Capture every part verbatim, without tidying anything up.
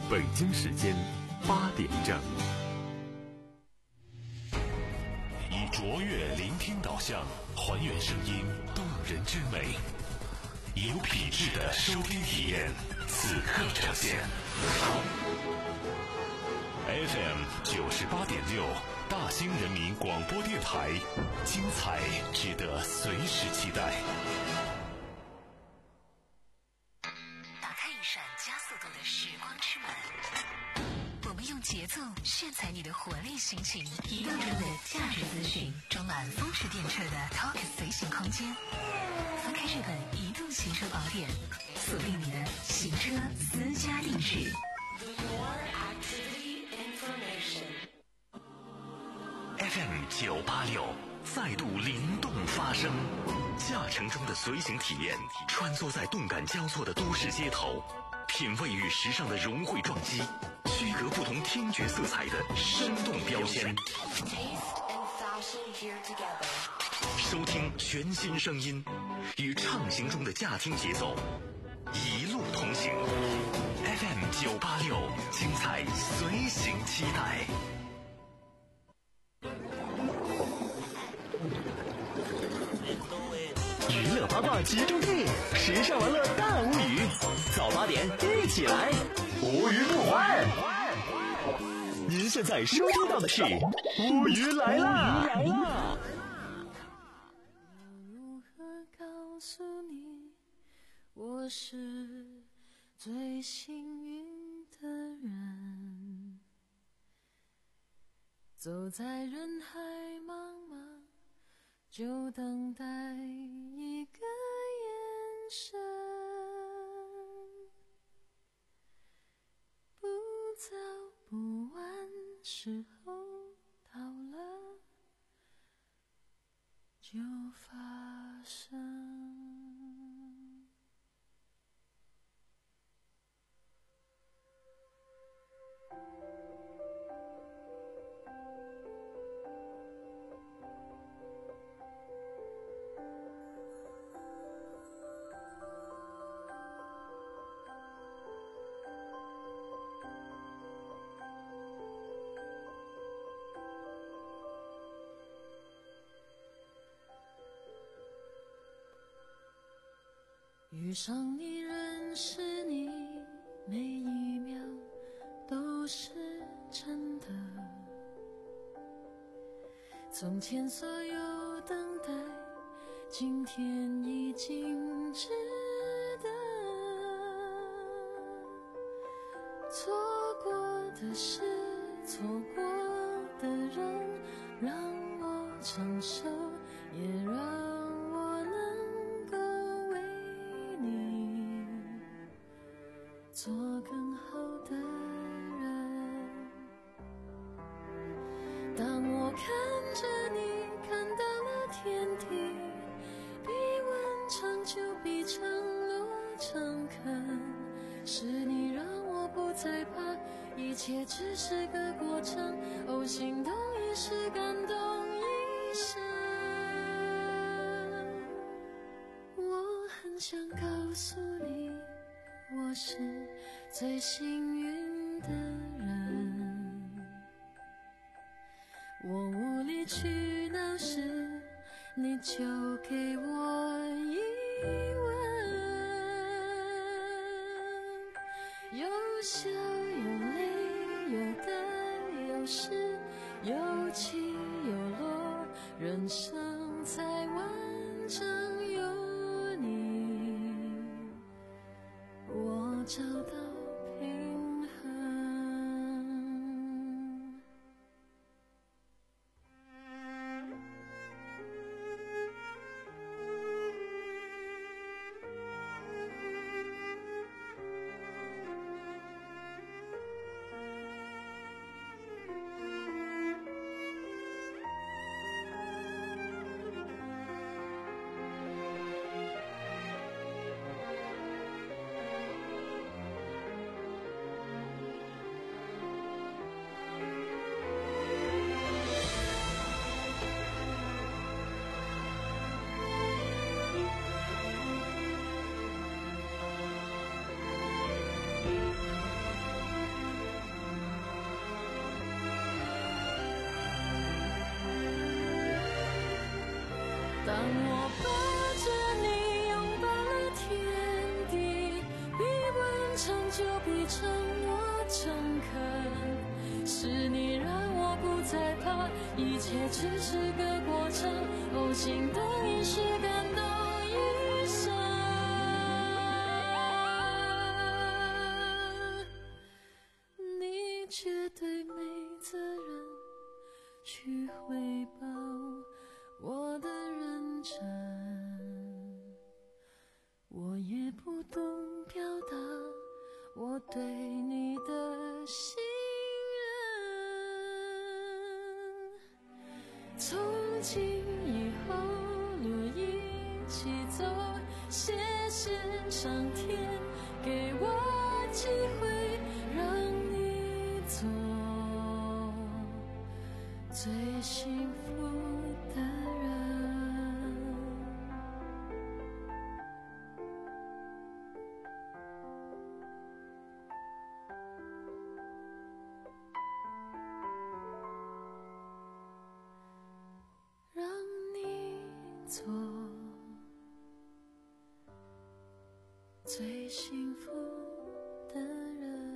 北京时间八点整。以卓越聆听导向，还原声音动人之美，有品质的收听体验，此刻呈现。F M 九十八点六，大兴人民广播电台，精彩值得随时期待。 打开一扇加速度的时光之门，我们用节奏炫彩你的活力心情，移动中的价值资讯，装满风驰电掣的 Talk 随行空间。翻开这本移动行车宝典，锁定你的行车私家地址。 F M 九八六再度灵动发声，驾乘中的随行体验，穿梭在动感交错的都市街头，品味与时尚的融汇撞击，区隔不同听觉色彩的生动标签。收听全新声音，与畅行中的驾听节奏，一路同行。F M 九八六，精彩随行期待。 娱乐八卦集中地，时尚玩乐大无语。早八点一起来，无语不欢。您现在收听到的是无语来啦！ 如何告诉你，我是最幸运的人？走在人海茫茫，就等待一个眼神，不早不晚，时候到了就发生。遇上你，认识你，每一秒都是真的。从前所有等待，今天已经值得。错过的事，错过的人，让我承受，也让做更好的人。当我看着你，看到了天地，比问长久，比承诺诚恳。是你让我不再怕，一切只是个过程。哦，心动一时，感动一生。我很想告诉你，我是最幸运的人。我无理取闹时，你就给我一吻，有笑有泪，有得有失，有起有落，人生才完整。找到平衡。 就比承诺诚恳，是你让我不再怕，一切只是个过程，哦，心动一时，感动一生。你却对没责任去回报我的认真，我也不懂表达我对你的信任。从今以后路一起走，谢谢上天给我机会让你做最幸福的人。让你做最幸福的人。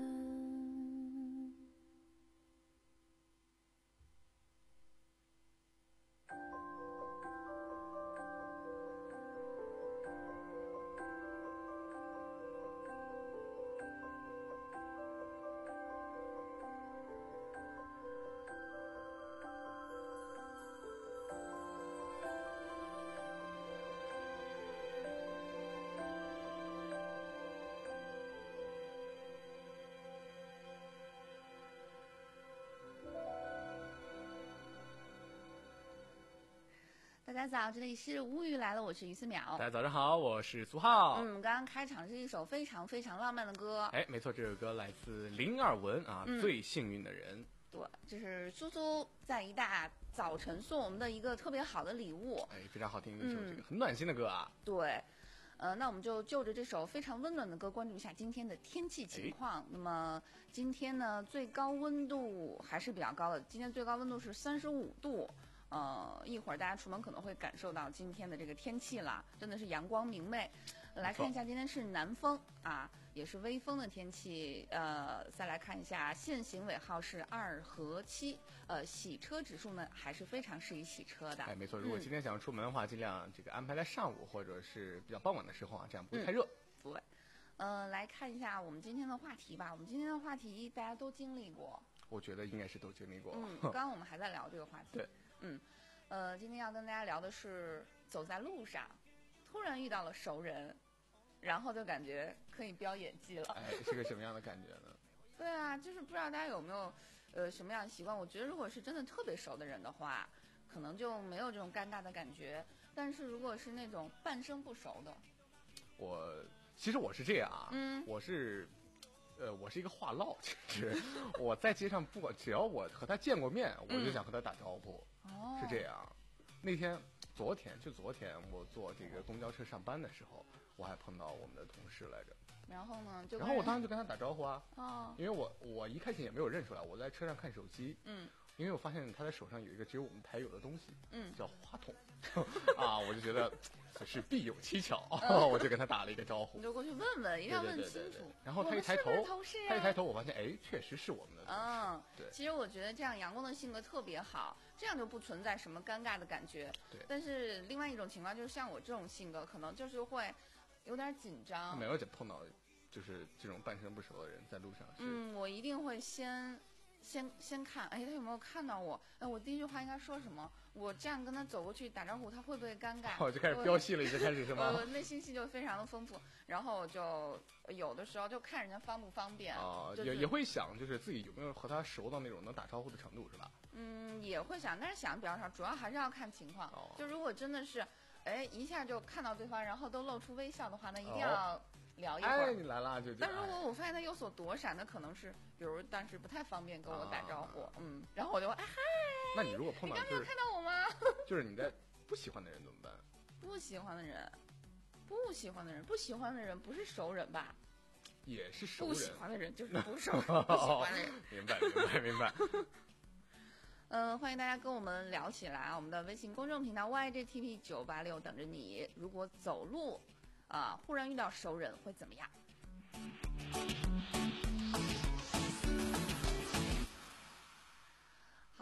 大家早，这里是无语来了，我是于思淼。 大家早上好，我是苏浩。 嗯，刚刚开场是一首非常非常浪漫的歌。 哎，没错，这首歌来自林二文啊， 嗯最幸运的人。 对，这是苏苏在一大早晨送我们的一个特别好的礼物。 哎，非常好听的一首嗯这个很暖心的歌啊。 对，呃，那我们就就着这首非常温暖的歌，关注一下今天的天气情况。那么今天呢，最高温度还是比较高的，今天最高温度是三十五度。呃，一会儿大家出门可能会感受到今天的这个天气了，真的是阳光明媚。来看一下，今天是南风啊，也是微风的天气。呃，再来看一下，限行尾号是二和七，呃，洗车指数呢还是非常适宜洗车的。 哎，没错，如果今天想要出门的话，尽量这个安排在上午或者是比较傍晚的时候啊，这样不会太热。 对，呃，来看一下我们今天的话题吧。我们今天的话题大家都经历过， 我觉得应该是都经历过。 嗯，刚刚我们还在聊这个话题。 对， 嗯，呃，今天要跟大家聊的是走在路上，突然遇到了熟人，然后就感觉可以飙演技了。 哎，是个什么样的感觉呢？ 对啊，就是不知道大家有没有呃什么样的习惯？我觉得如果是真的特别熟的人的话，可能就没有这种尴尬的感觉。但是如果是那种半生不熟的， 我其实我是这样啊， 嗯我是。呃，我是一个话唠，其实我在街上不管只要我和他见过面，我就想和他打招呼， 哦， 是这样。那天昨天就昨天我坐这个公交车上班的时候，我还碰到我们的同事来着。 然后呢，就然后我当时就跟他打招呼啊， 哦， 因为我我一开始也没有认出来，我在车上看手机， 嗯， 因为我发现他的手上有一个只有我们台有的东西， 嗯叫话筒，啊，我就觉得此事必有蹊跷， 嗯我就跟他打了一个招呼你。就过去问问，一定要问对对对对对清楚。 然后他一抬头我们是不是同事啊他一抬头，我发现哎，确实是我们的同事。 嗯， 对其实我觉得这样阳光的性格特别好，这样就不存在什么尴尬的感觉。 对但是另外一种情况就是像我这种性格，可能就是会有点紧张。 没有碰到就是这种半生不熟的人在路上是， 嗯，我一定会先先先看，哎，他有没有看到我？哎，我第一句话应该说什么？我这样跟他走过去打招呼，他会不会尴尬？ 我就开始飙戏了，已经开始是吗？ 我内心戏就非常的丰富，然后我就有的时候就看人家方不方便啊， 就是也也会想，就是自己有没有和他熟到那种能打招呼的程度，是吧？ 嗯，也会想，但是想的比较少，主要还是要看情况。 哦就如果真的是，哎，一下就看到对方，然后都露出微笑的话，那一定哦要聊一会哎， 儿。 你来了就就。 但如果哎我发现他有所躲闪，那可能是，比如当时不太方便跟我打招呼， 啊嗯，然后我就哎嗨， 那你如果碰你到就是刚没有看到我吗？ 就是你在不喜欢的人怎么办？ 不喜欢的人，不喜欢的人，不喜欢的人不是熟人吧？ 也是熟不人。 喜欢的人就是不熟人，不喜欢的人。 明白明白明白。 嗯，欢迎大家跟我们聊起来啊！我们的微信公众频道 Y J T P 九八六等着你。如果走路啊、忽然遇到熟人会怎么样？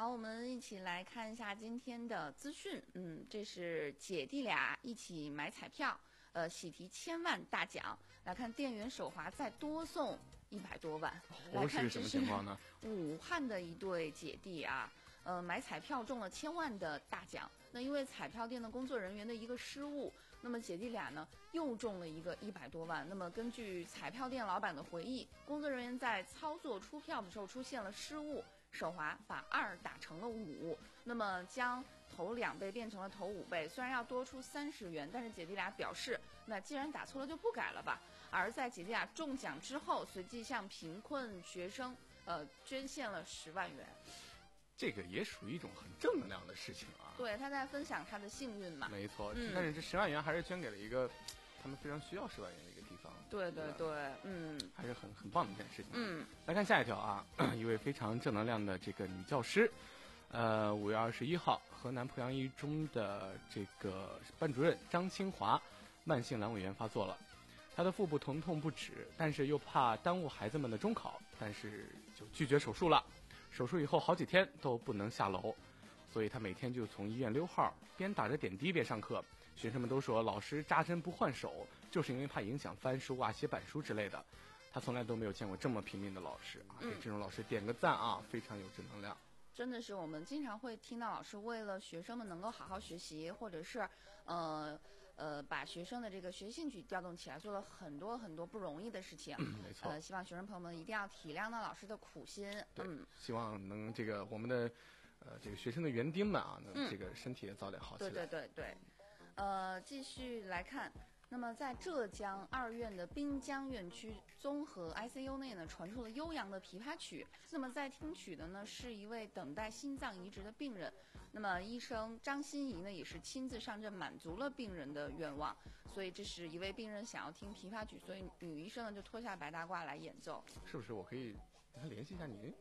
好，我们一起来看一下今天的资讯。嗯，这是姐弟俩一起买彩票，呃，喜提千万大奖。来看店员手滑再多送一百多万。 哦，是什么情况呢？ 武汉的一对姐弟啊，呃，买彩票中了千万的大奖。那因为彩票店的工作人员的一个失误，那么姐弟俩呢又中了一个一百多万。那么根据彩票店老板的回忆，工作人员在操作出票的时候出现了失误，手滑把二打成了五，那么将头两倍变成了头五倍。虽然要多出三十元，但是姐弟俩表示，那既然打错了就不改了吧。而在姐弟俩中奖之后，随即向贫困学生呃捐献了十万元。 这个也属于一种很正能量的事情啊。 对，他在分享他的幸运嘛。 没错， 嗯、 但是这十万元还是捐给了一个他们非常需要十万元的一个地方。 对对对，嗯， 还是很很棒的一件事情。 嗯， 来看下一条啊，一位非常正能量的这个女教师，呃，五月二十一号，河南濮阳一中的这个班主任张清华慢性阑尾炎发作了，她的腹部疼痛不止，但是又怕耽误孩子们的中考，但是就拒绝手术了。手术以后好几天都不能下楼，所以他每天就从医院溜号，边打着点滴边上课。学生们都说老师扎针不换手，就是因为怕影响翻书啊、写板书之类的。他从来都没有见过这么拼命的老师啊！给这种老师点个赞啊，非常有正能量。 真的是，我们经常会听到老师为了学生们能够好好学习，或者是呃呃把学生的这个学习兴趣调动起来，做了很多很多不容易的事情。 嗯，没错。 呃，希望学生朋友们一定要体谅到老师的苦心。 对， 嗯， 希望能这个我们的呃这个学生的园丁们啊，能这个身体也早点好起来。 嗯、对对对对。呃，继续来看，那么在浙江二院的滨江院区综合 I C U 内呢，传出了悠扬的琵琶曲。那么在听曲的呢，是一位等待心脏移植的病人。那么医生张欣怡呢，也是亲自上阵，满足了病人的愿望。所以这是一位病人想要听琵琶曲，所以女医生呢就脱下白大褂来演奏。 是不是我可以跟他联系一下您？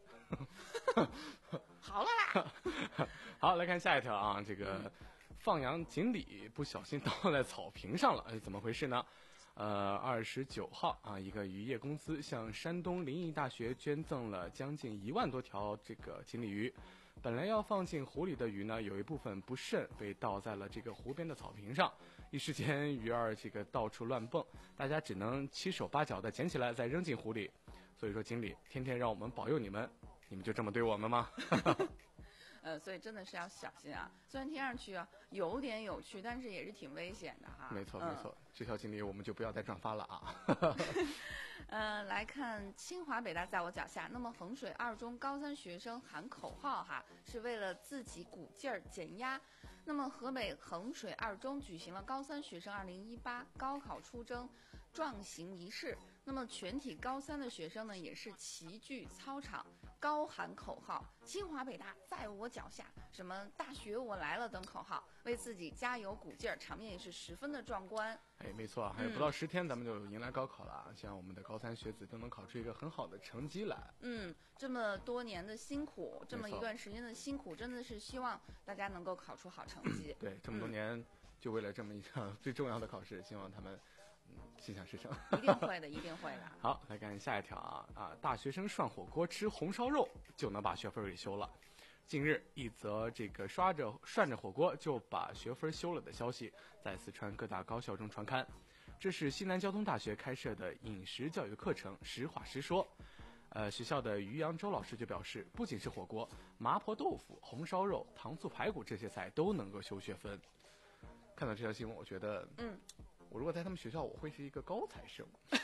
好了啦。 好，来看下一条啊，这个。嗯放羊锦鲤不小心倒在草坪上了，哎，怎么回事呢？呃，二十九号啊，一个渔业公司向山东临沂大学捐赠了将近一万多条这个锦鲤鱼。本来要放进湖里的鱼呢，有一部分不慎被倒在了这个湖边的草坪上，一时间鱼儿这个到处乱蹦，大家只能七手八脚的捡起来再扔进湖里。所以说，锦鲤天天让我们保佑你们，你们就这么对我们吗？ 呃，所以真的是要小心啊！虽然听上去啊有点有趣，但是也是挺危险的哈。 没错没错，嗯、这条经历我们就不要再转发了啊。 呃，来看清华北大在我脚下。那么衡水二中高三学生喊口号哈，是为了自己鼓劲儿减压。那么河北衡水二中举行了高三学生二零一八高考出征壮行仪式。那么全体高三的学生呢，也是齐聚操场，高喊口号，清华北大在我脚下，什么大学我来了等口号，为自己加油鼓劲儿，场面也是十分的壮观。 哎，没错，还有不到十天，咱们就迎来高考了啊！希望我们的高三学子都能考出一个很好的成绩来。 嗯，这么多年的辛苦，这么一段时间的辛苦，真的是希望大家能够考出好成绩。 对，这么多年就为了这么一场最重要的考试，希望他们。嗯，心想事成， 一定会的，一定会的。 好，来看下一条啊啊！大学生涮火锅吃红烧肉就能把学分给修了。近日，一则这个刷着涮着火锅就把学分修了的消息，在四川各大高校中传刊。这是西南交通大学开设的饮食教育课程，实话实说。呃，学校的于扬州老师就表示，不仅是火锅，麻婆豆腐、红烧肉、糖醋排骨这些菜都能够修学分。看到这条新闻，我觉得，嗯。我如果在他们学校，我会是一个高材生。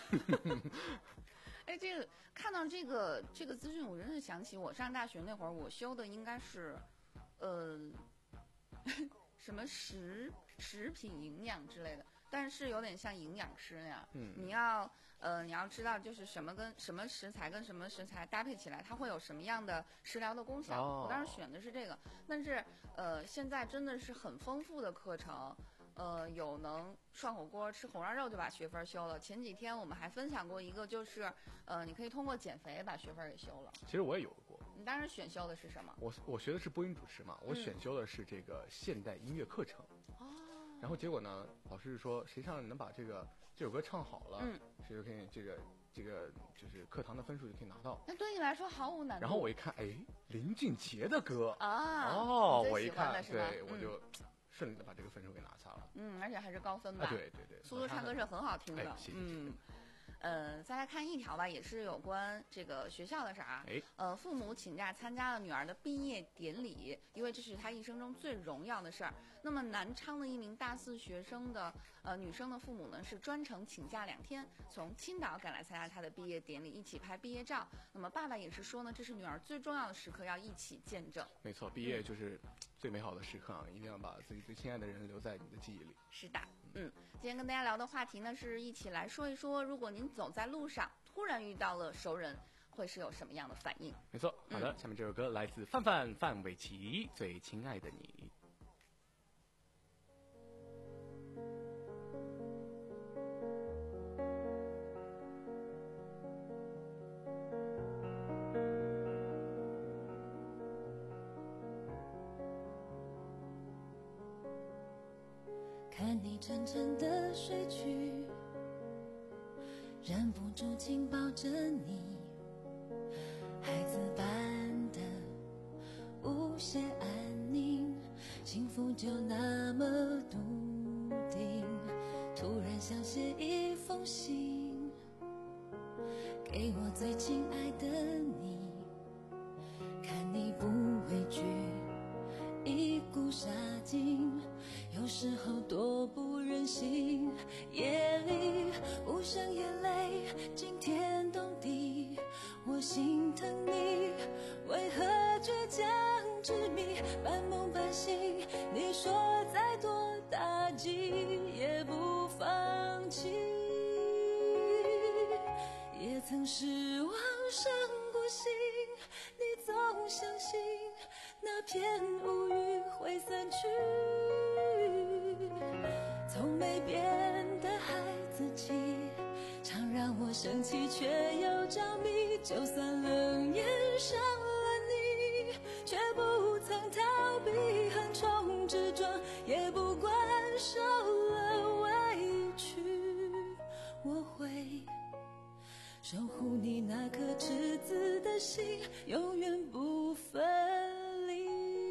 哎，这个看到这个这个资讯，我真是想起我上大学那会儿，我修的应该是，呃，什么食食品营养之类的，但是有点像营养师那样。嗯，你要呃你要知道，就是什么跟什么食材跟什么食材搭配起来，它会有什么样的食疗的功效。哦、我当时选的是这个，但是呃现在真的是很丰富的课程。呃，有能涮火锅、吃红烧肉就把学分修了。前几天我们还分享过一个，就是呃，你可以通过减肥把学分给修了。 其实我也有过。 你当时选修的是什么？ 我我学的是播音主持嘛，我选修的是这个现代音乐课程。哦、嗯。然后结果呢，老师说谁上能把这个这首歌唱好了，嗯，谁就可以这个这个就是课堂的分数就可以拿到。 那对你来说毫无难度。 然后我一看，哎，林俊杰的歌啊， 哦，我一看，对， 嗯、 我就顺利的把这个分数给拿下了。 嗯，而且还是高分吧？ 啊、对对对， 苏苏唱歌是很好听的。 哎、谢谢嗯。呃，再来看一条吧，也是有关这个学校的事儿。 哎， 呃，父母请假参加了女儿的毕业典礼，因为这是她一生中最荣耀的事儿。那么南昌的一名大四学生的呃女生的父母呢，是专程请假两天，从青岛赶来参加她的毕业典礼，一起拍毕业照。那么爸爸也是说呢，这是女儿最重要的时刻，要一起见证。 没错，毕业就是最美好的时刻啊，一定要把自己最亲爱的人留在你的记忆里。 是的，嗯，今天跟大家聊的话题呢，是一起来说一说，如果您走在路上，突然遇到了熟人，会是有什么样的反应？ 没错，好的，嗯、下面这首歌来自范范范玮琪，《最亲爱的你》。 看你沉沉的睡去，忍不住紧抱着你，孩子般的无限安宁，幸福就那么笃定。突然想写一封信给我最亲爱的你，看你不畏惧一股杀劲，有时候多不忍心，夜里无声眼泪惊天动地，我心疼你为何倔强执迷，半梦半醒，你说再多打击也不放弃，也曾失望伤过心，你总相信那片乌云会散去，从没变的孩子气，常让我生气却又着迷，就算冷眼伤了你，却不曾逃避横冲直撞，也不管受了委屈，我会守护你那颗赤子的心，永远不分离。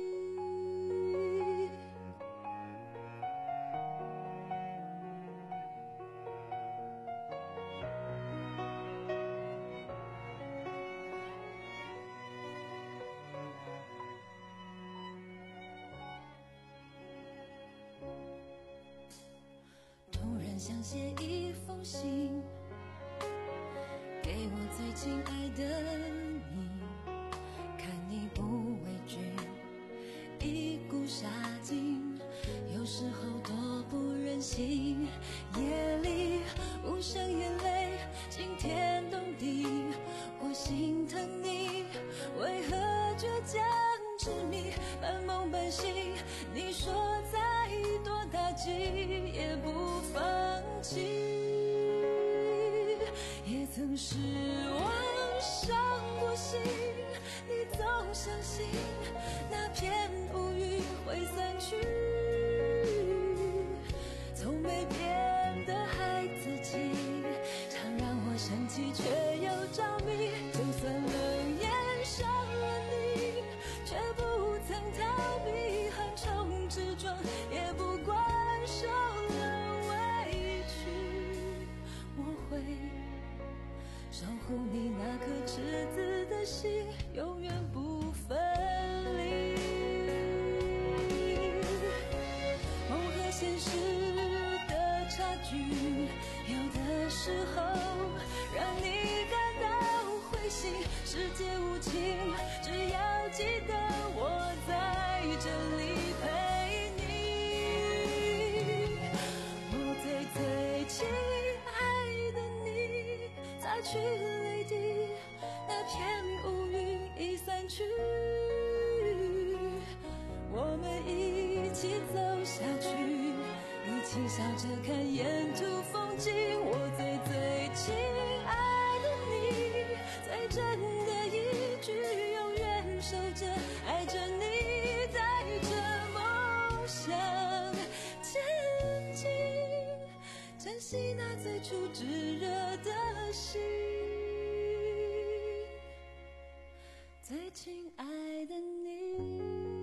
突然想写一封信给我最亲爱的你，看你不畏惧一股杀劲，有时候多不忍心，夜里无声眼泪惊天动地，我心疼你为何倔强执迷，半梦半醒，你说再多打击也不放弃，也曾失望伤过心，你总相信那片乌云会散去，从没变的孩子气，常让我生气却又着迷，就算冷眼伤了你，却不曾逃避横冲直撞，也不管受了委屈，我会守护你那颗赤子的心，永远不分离。梦和现实的差距，有的时候让你感到灰心，世界无情，只要记得我在这里陪你，我最最亲爱的你，擦去泪滴，那片乌云已散去，我们一起走下去，一起笑着看沿途风景，我最最亲爱的你，最真的一句永远守着，爱着你，带着梦想前进，珍惜那最初炙热的心。 亲爱的你。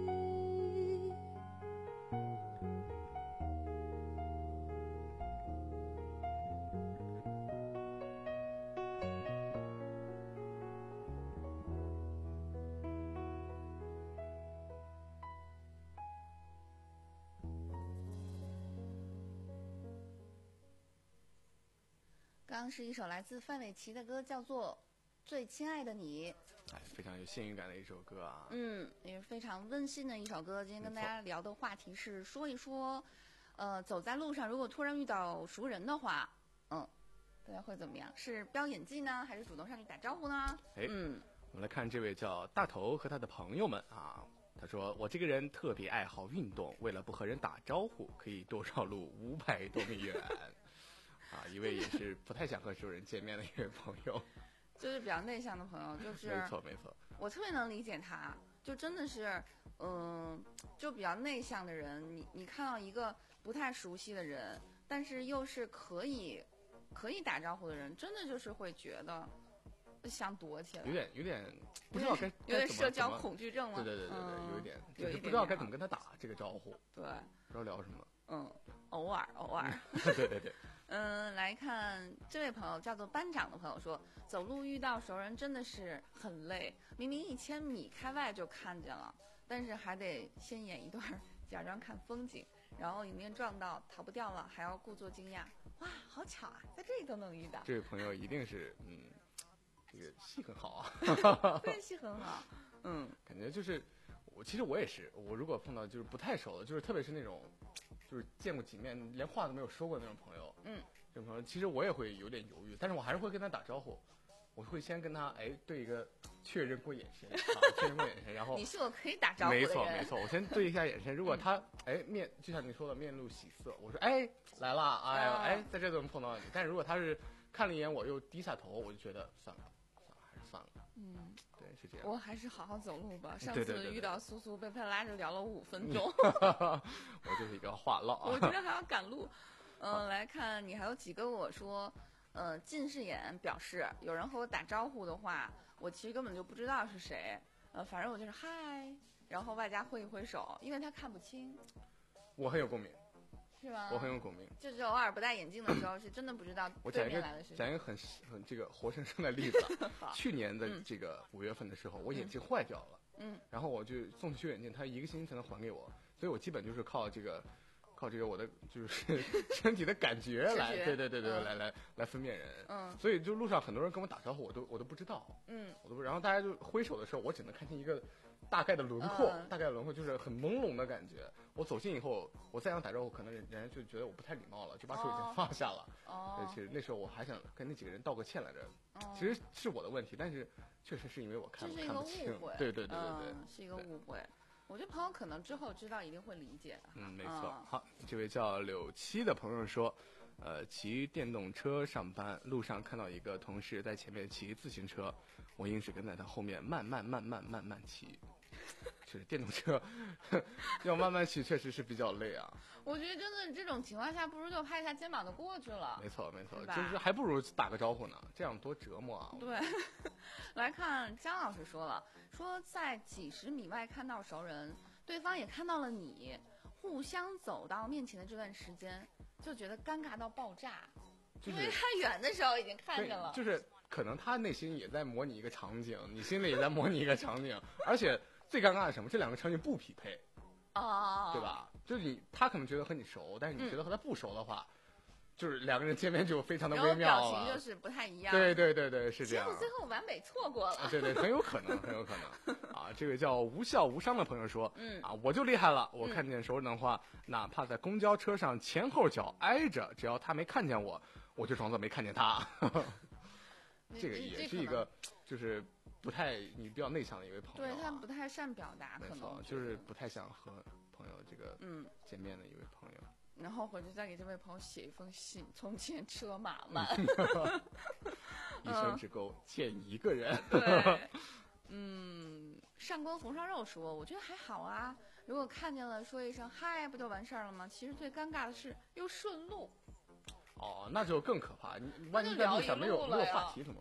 刚刚是一首来自范玮琪的歌，叫做《最亲爱的你》。 哎，非常有幸运感的一首歌啊。 嗯，也是非常温馨的一首歌。今天跟大家聊的话题是说一说，呃，走在路上如果突然遇到熟人的话，嗯，大家会怎么样？是飙演技呢，还是主动上去打招呼呢？ 哎， 嗯， 我们来看这位叫大头和他的朋友们啊。他说：“我这个人特别爱好运动，为了不和人打招呼，可以多绕路五百多米远。”啊，一位也是不太想和熟人见面的一位朋友， 就是比较内向的朋友，就是没错没错， 我特别能理解他，就真的是，嗯、呃，就比较内向的人，你你看到一个不太熟悉的人，但是又是可以可以打招呼的人，真的就是会觉得想躲起来， 有点有点不知道该有点该怎么社交恐惧症了， 对对对对对， 嗯、 有一点， 有一点就是不知道该怎么跟他打这个招呼， 对， 不知道聊什么， 嗯，偶尔偶尔， 对对对。 嗯，来看这位朋友叫做班长的朋友说，走路遇到熟人真的是很累，明明一千米开外就看见了，但是还得先演一段假装看风景，然后迎面撞到逃不掉了，还要故作惊讶，哇，好巧啊，在这里都能遇到。 这位朋友一定是嗯，这个戏很好啊，对，戏很好，嗯， 感觉就是我其实我也是，我如果碰到就是不太熟的，就是特别是那种。就是见过几面连话都没有说过的那种朋友， 嗯， 这种朋友其实我也会有点犹豫，但是我还是会跟他打招呼，我会先跟他哎对一个确认过眼神，啊、确认过眼神，然后你是我可以打招呼的人， 人， 没错没错，我先对一下眼神，如果他哎面就像你说的面露喜色，我说哎来了，哎呦、啊、哎在这怎么碰到你？但是如果他是看了一眼我又低下头，我就觉得算了算了还是算了， 嗯。 对，是这样。 我还是好好走路吧。上对对对对次遇到苏苏，被他拉着聊了五分钟。 我就是一个话唠啊。 我今天还要赶路。嗯、呃，来看你还有几个我说，呃，近视眼表示有人和我打招呼的话，我其实根本就不知道是谁。呃，反正我就是嗨，然后外加挥一挥手，因为他看不清。 我很有共鸣。 是吗？ 我很有共鸣， 就是偶尔不戴眼镜的时候，是真的不知道对面来的是谁。 讲一个很很这个活生生的例子。去年的这个五月份的时候，我眼镜坏掉了， 嗯， 然后我就送去修眼镜，他一个星期才能还给我，所以我基本就是靠这个，靠这个我的就是身体的感觉来，对对对对， 嗯、 来来来分辨人。 嗯， 所以就路上很多人跟我打招呼，我都我都不知道， 嗯， 我都不，然后大家就挥手的时候，我只能看清一个。大概的轮廓， 嗯、 大概的轮廓就是很朦胧的感觉。我走近以后，我再想打招呼，可能人人家就觉得我不太礼貌了，就把手已经放下了。 哦， 其实那时候我还想跟那几个人道个歉来着。 哦、 其实是我的问题，但是确实是因为我看看不清。对对对对对， 嗯、是一个误会。我觉得朋友可能之后知道一定会理解的。 嗯，没错。嗯、好，这位叫柳七的朋友说，呃，骑电动车上班路上看到一个同事在前面骑自行车，我硬是跟在他后面慢慢慢慢慢慢骑。就是电动车要慢慢骑，确实是比较累啊。 我觉得真的这种情况下，不如就拍一下肩膀就过去了。 没错没错，就是还不如打个招呼呢，这样多折磨啊。 对，来看姜老师说了，说在几十米外看到熟人，对方也看到了你，互相走到面前的这段时间，就觉得尴尬到爆炸， 就是、 因为他远的时候已经看见了， 就是。可能他内心也在模拟一个场景，你心里也在模拟一个场景，而且最尴尬的是什么？这两个场景不匹配， 哦， 对吧？就是你，他可能觉得和你熟，但是你觉得和他不熟的话，嗯、就是两个人见面就非常的微妙了， 表情就是不太一样。 对对对对，是这样。 结果最后完美错过了。 啊、对对，很有可能，很有可能啊！这位叫无笑无伤的朋友说， 嗯啊，我就厉害了，我看见熟人的话，嗯、哪怕在公交车上前后脚挨着，只要他没看见我，我就装作没看见他。这个也是一个，就是不太你比较内向的一位朋友、啊， 对他不太善表达，可能就是不太想和朋友这个嗯见面的一位朋友。 嗯、然后回去再给这位朋友写一封信，从前车马慢， 一生只够见一个人。 对，嗯，上官红烧肉说，我觉得还好啊，如果看见了说一声嗨，不就完事儿了吗？其实最尴尬的是又顺路。 哦，那就更可怕！你万一在路上没有没有话题怎么办？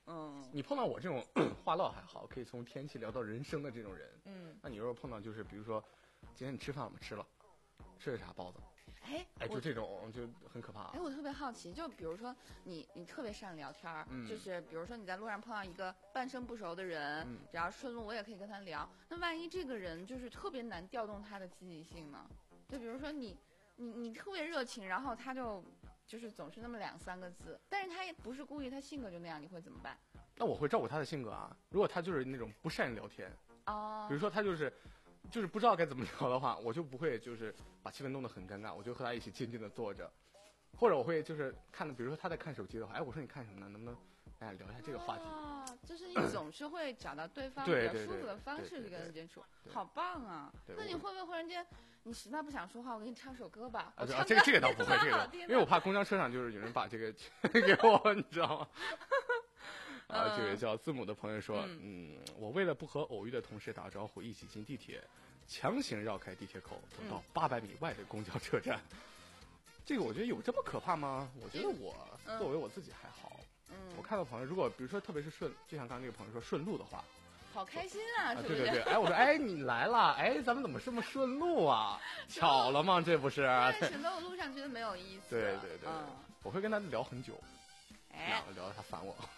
嗯， 你碰到我这种话唠还好，可以从天气聊到人生的这种人， 嗯， 那你如果碰到就是比如说，今天你吃饭吗？吃了，吃的啥包子？ 哎， 哎，就我这种就很可怕。 哎，我特别好奇，就比如说你你特别善聊天儿， 嗯就是比如说你在路上碰到一个半生不熟的人， 嗯只要顺路我也可以跟他聊。那万一这个人就是特别难调动他的积极性呢？就比如说你你你特别热情，然后他就就是总是那么两三个字，但是他也不是故意，他性格就那样，你会怎么办？ 那我会照顾他的性格啊。如果他就是那种不善聊天， 哦比如说他就是就是不知道该怎么聊的话，我就不会就是把气氛弄得很尴尬，我就和他一起静静的坐着，或者我会就是看，比如说他在看手机的话，哎，我说你看什么呢？能不能哎聊一下这个话题？ 哦，就是你总是会找到对方对对对比较舒服的方式去对对对跟人接触， 对好棒啊！ 对我那你会不会忽然间，你实在不想说话，我给你唱首歌吧？我啊， 唱啊这个这个倒不会，这个倒好听的因为我怕公交车上就是有人把这个给我，你知道吗？啊，这位叫字母的朋友说，嗯，我为了不和偶遇的同事打招呼，一起进地铁，强行绕开地铁口，走到八百米外的公交车站。这个我觉得有这么可怕吗？我觉得我作为我自己还好。 嗯， 我看到朋友，如果比如说特别是顺，就像刚刚这个朋友说顺路的话， 好开心啊， 啊， 是不是？ 对对对，哎，我说，哎，你来了，哎，咱们怎么这么顺路啊？巧了吗？这不是？ 对，显得我路上觉得没有意思。 对对对， 嗯， 我会跟他聊很久， 哎， 聊聊到他烦我。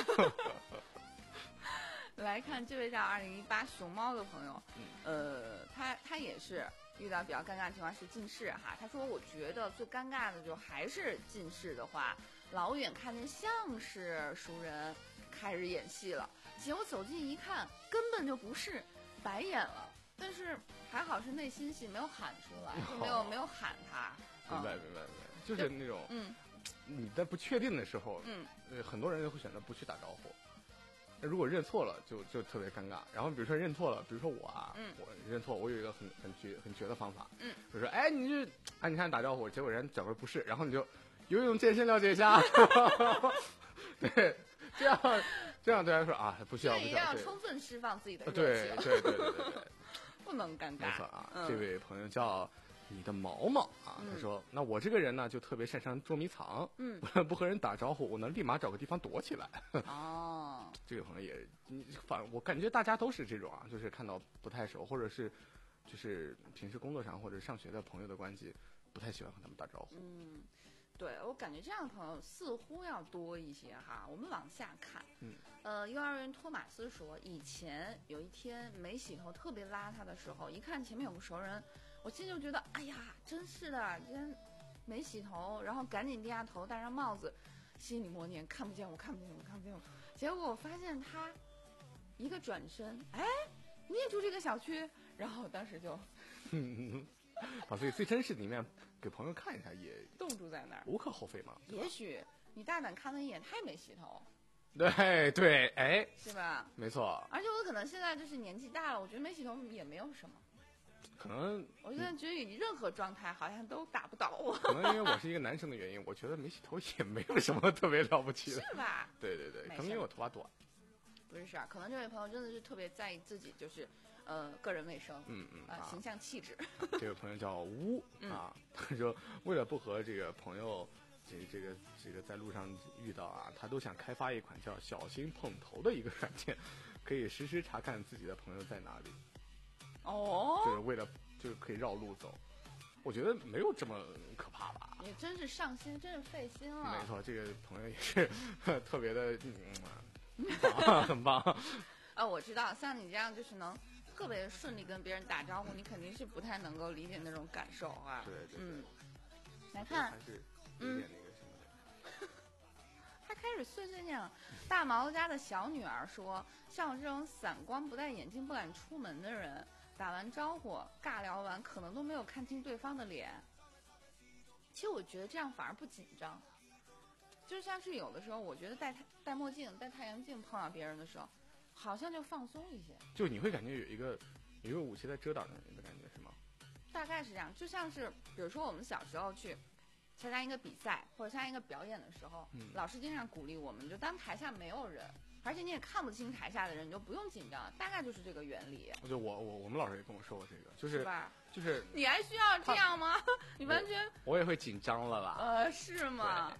来看这位叫二零一八熊猫的朋友， 嗯呃，他他也是遇到比较尴尬的情况是近视哈。他说，我觉得最尴尬的就还是近视的话，老远看见像是熟人，开始演戏了，结果走近一看，根本就不是，白眼了。但是还好是内心戏，没有喊出来，就没有、 哦没有喊他。 明白明白明白，就是那种， 嗯， 你在不确定的时候， 嗯， 呃，很多人会选择不去打招呼。那如果认错了，就就特别尴尬。然后比如说认错了，比如说我啊， 嗯我认错，我有一个很很绝很绝的方法， 嗯， 就说，哎，你就，哎，你看打招呼，结果人家转过不是，然后你就游泳健身了解一下，对，这样这样对他说啊，不需要这一定不需要，对要充分释放自己的热情， 对对对对对对。 不能尴尬。 没错啊， 嗯、 这位朋友叫你的毛毛啊， 嗯他说：“那我这个人呢，就特别擅长捉迷藏， 嗯， 不和人打招呼，我能立马找个地方躲起来。” 哦， 这个朋友也，你反我感觉大家都是这种啊，就是看到不太熟，或者是就是平时工作上或者上学的朋友的关系，不太喜欢和他们打招呼。 嗯。对，我感觉这样的朋友似乎要多一些哈。我们往下看， 嗯， 呃，幼儿园托马斯说，以前有一天没洗头特别邋遢的时候，一看前面有个熟人，我心里就觉得，哎呀，真是的，今天没洗头，然后赶紧低下头，戴上帽子，心里默念看不见我，看不见我，看不见我。结果我发现他一个转身，哎，你也住这个小区，然后当时就， 嗯，啊，所以最真实的一面给朋友看一下也冻住在那儿， 无可厚非嘛。 也许你大胆看他一眼，他也没洗头。 对对，哎， 是吧？ 没错。 而且我可能现在就是年纪大了，我觉得没洗头也没有什么。 可能我现在觉得以任何状态好像都打不倒我。 可能因为我是一个男生的原因，我觉得没洗头也没有什么特别了不起的， 是吧？ 对对对，可能因为我头发短。 不是事儿，可能这位朋友真的是特别在意自己就是呃个人卫生， 嗯嗯啊、呃、形象气质。 这位朋友叫吴啊，他说为了不和这个朋友这个、这个这个在路上遇到啊，他都想开发一款叫小心碰头的一个软件，可以实时查看自己的朋友在哪里。 哦， 就是为了就是可以绕路走，我觉得没有这么可怕吧？ 也真是上心，真是费心了。 没错，这个朋友也是特别的，嗯，很棒，很棒。 啊，我知道，像你这样就是能特别顺利跟别人打招呼，你肯定是不太能够理解那种感受啊。 对对对。 嗯，来看， 还是有点那个什么的。 他开始碎碎念了。大毛家的小女儿说：“像我这种散光、不戴眼镜、不敢出门的人。”打完招呼，尬聊完，可能都没有看清对方的脸。其实我觉得这样反而不紧张，就像是有的时候，我觉得戴戴墨镜、戴太阳镜碰到别人的时候，好像就放松一些。 就你会感觉有一个有一个武器在遮挡着你的感觉，是吗？ 大概是这样，就像是比如说我们小时候去参加一个比赛或者参加一个表演的时候， 嗯、 老师经常鼓励我们，就当台下没有人。而且你也看不清台下的人，你就不用紧张，大概就是这个原理。 就我我我们老师也跟我说过这个，就是是吧？ 就是你还需要这样吗？你完全我，我也会紧张了啦。 呃，是吗？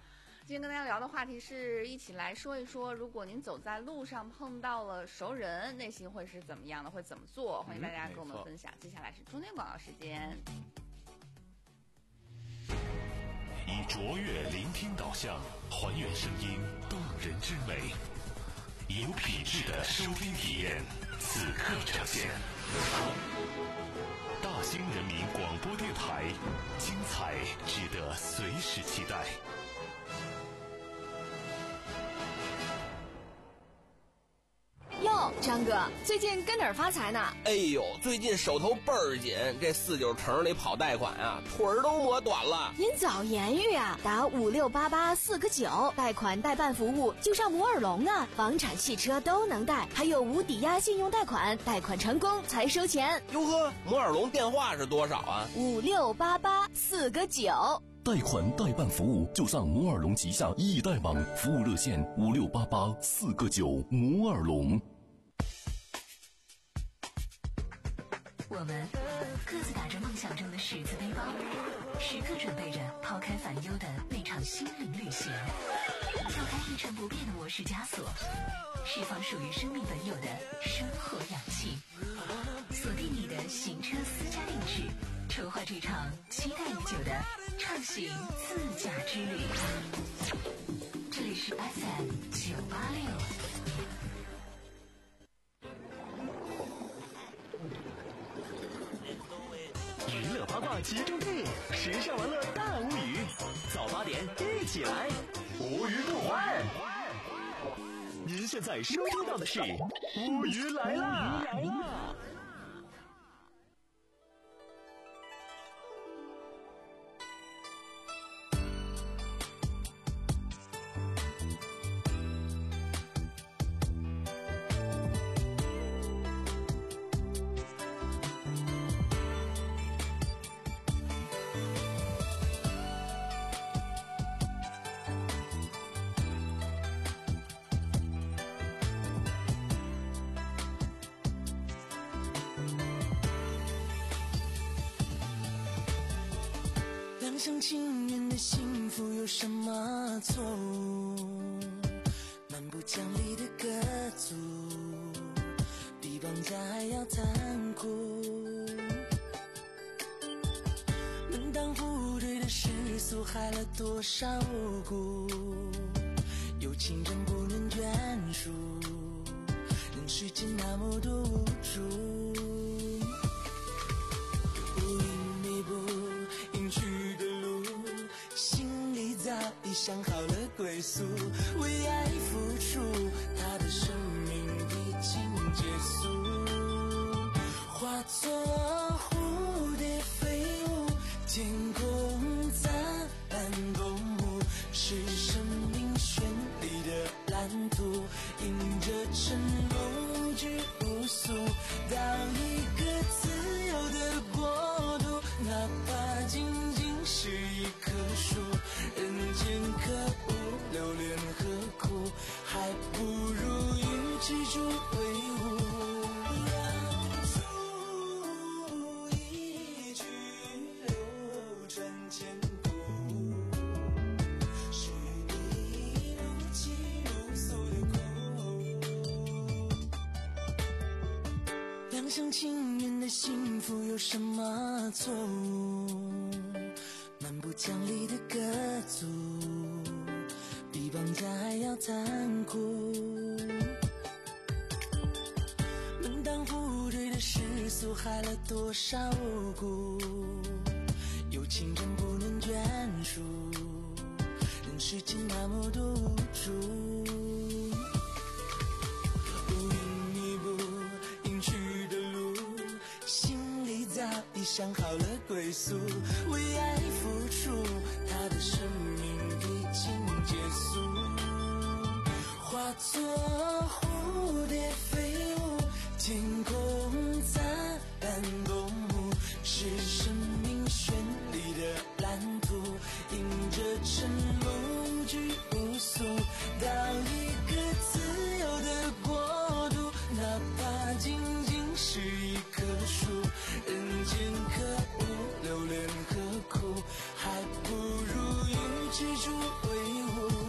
今天跟大家聊的话题是一起来说一说，如果您走在路上碰到了熟人，内心会是怎么样的，会怎么做？欢迎大家跟我们分享。嗯、接下来是中间广告时间。 以卓越聆听导向，还原声音动人之美，有品质的收听体验，此刻呈现。大兴人民广播电台，精彩值得随时期待。 哟，张哥，最近跟哪儿发财呢？ 哎呦，最近手头倍儿紧，这四九城里跑贷款啊，腿儿都磨短了。 您早言语啊，打五六八八四个九，贷款代办服务就上摩尔龙啊，房产、汽车都能贷，还有无抵押信用贷款，贷款成功才收钱。 哟呵，摩尔龙电话是多少啊？ 五六八八四个九。 贷款代办服务就上摩尔龙旗下易贷网，服务热线五六八八四个九，摩尔龙。 我们各自打着梦想中的十字背包，时刻准备着抛开烦忧的那场心灵旅行，跳开一成不变的模式枷锁，释放属于生命本有的生活氧气，锁定你的行车私家定制，筹划这场期待已久的畅行自驾之旅。这里是 F M 九八六。 娱乐八卦集中地，时尚玩乐大无语，早八点一起来，无语不欢。您现在收听到的是无语来啦！ 两厢情愿的幸福有什么错误？蛮不讲理的歌族，比绑架还要残酷。门当户对的世俗害了多少无辜？有情人不能眷属，人世间那么多无助。想好了归宿，为爱付出，他的生命已经结束，化作蝴蝶飞舞，天空杂乱公墓，是生命绚丽的蓝图，迎着晨露去无数，到一个自由的国度，哪怕仅仅是一棵树，人间可恶，留恋何苦？还不如与蜘蛛为伍。让出一去，流转千古，是你如泣如诉的苦。两厢情愿的幸福有什么错误？蛮不讲理的歌族，比绑架还要残酷。门当户对的世俗害了多少无辜？有情人不能眷属，人世间那么多无助。乌云密布，隐去的路，心里早已想好了归宿，为爱付出，他的生命已经结束，化作蝴蝶飞舞，天空杂乱公墓，是生命绚丽的蓝图，迎着晨露去无数，到一个自由的国度，哪怕仅仅是一棵树，人间可恶，留恋何苦？还不如与蜘蛛为伍。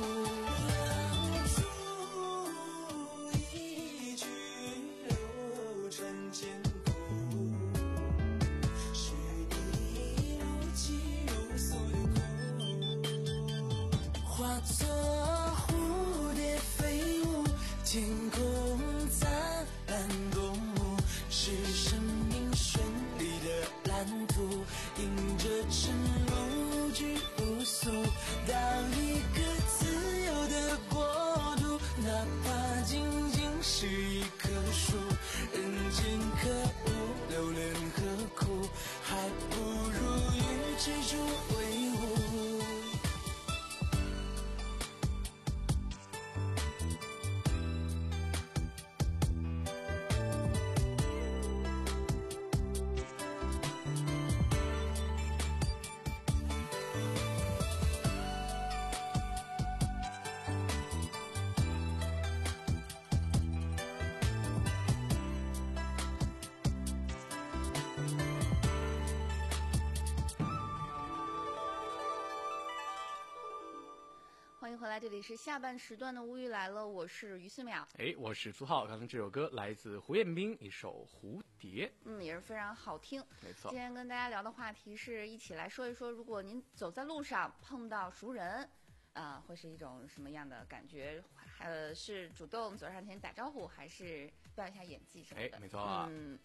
灿烂公墓，是生命绚丽的蓝图，迎着晨露去复苏，到一个自由的国度，哪怕仅仅是一棵树，人间可恶，流连何苦，还不如与之助为伍。 欢迎回来，这里是下半时段的乌鱼来了，我是于思淼。 哎，我是苏浩。刚刚这首歌来自胡彦斌，一首《蝴蝶》， 嗯，也是非常好听。 没错。 今天跟大家聊的话题是一起来说一说，如果您走在路上碰到熟人，啊、呃，会是一种什么样的感觉？呃，是主动走上前打招呼，还是表演一下演技什么的？ 哎，没错啊。 嗯。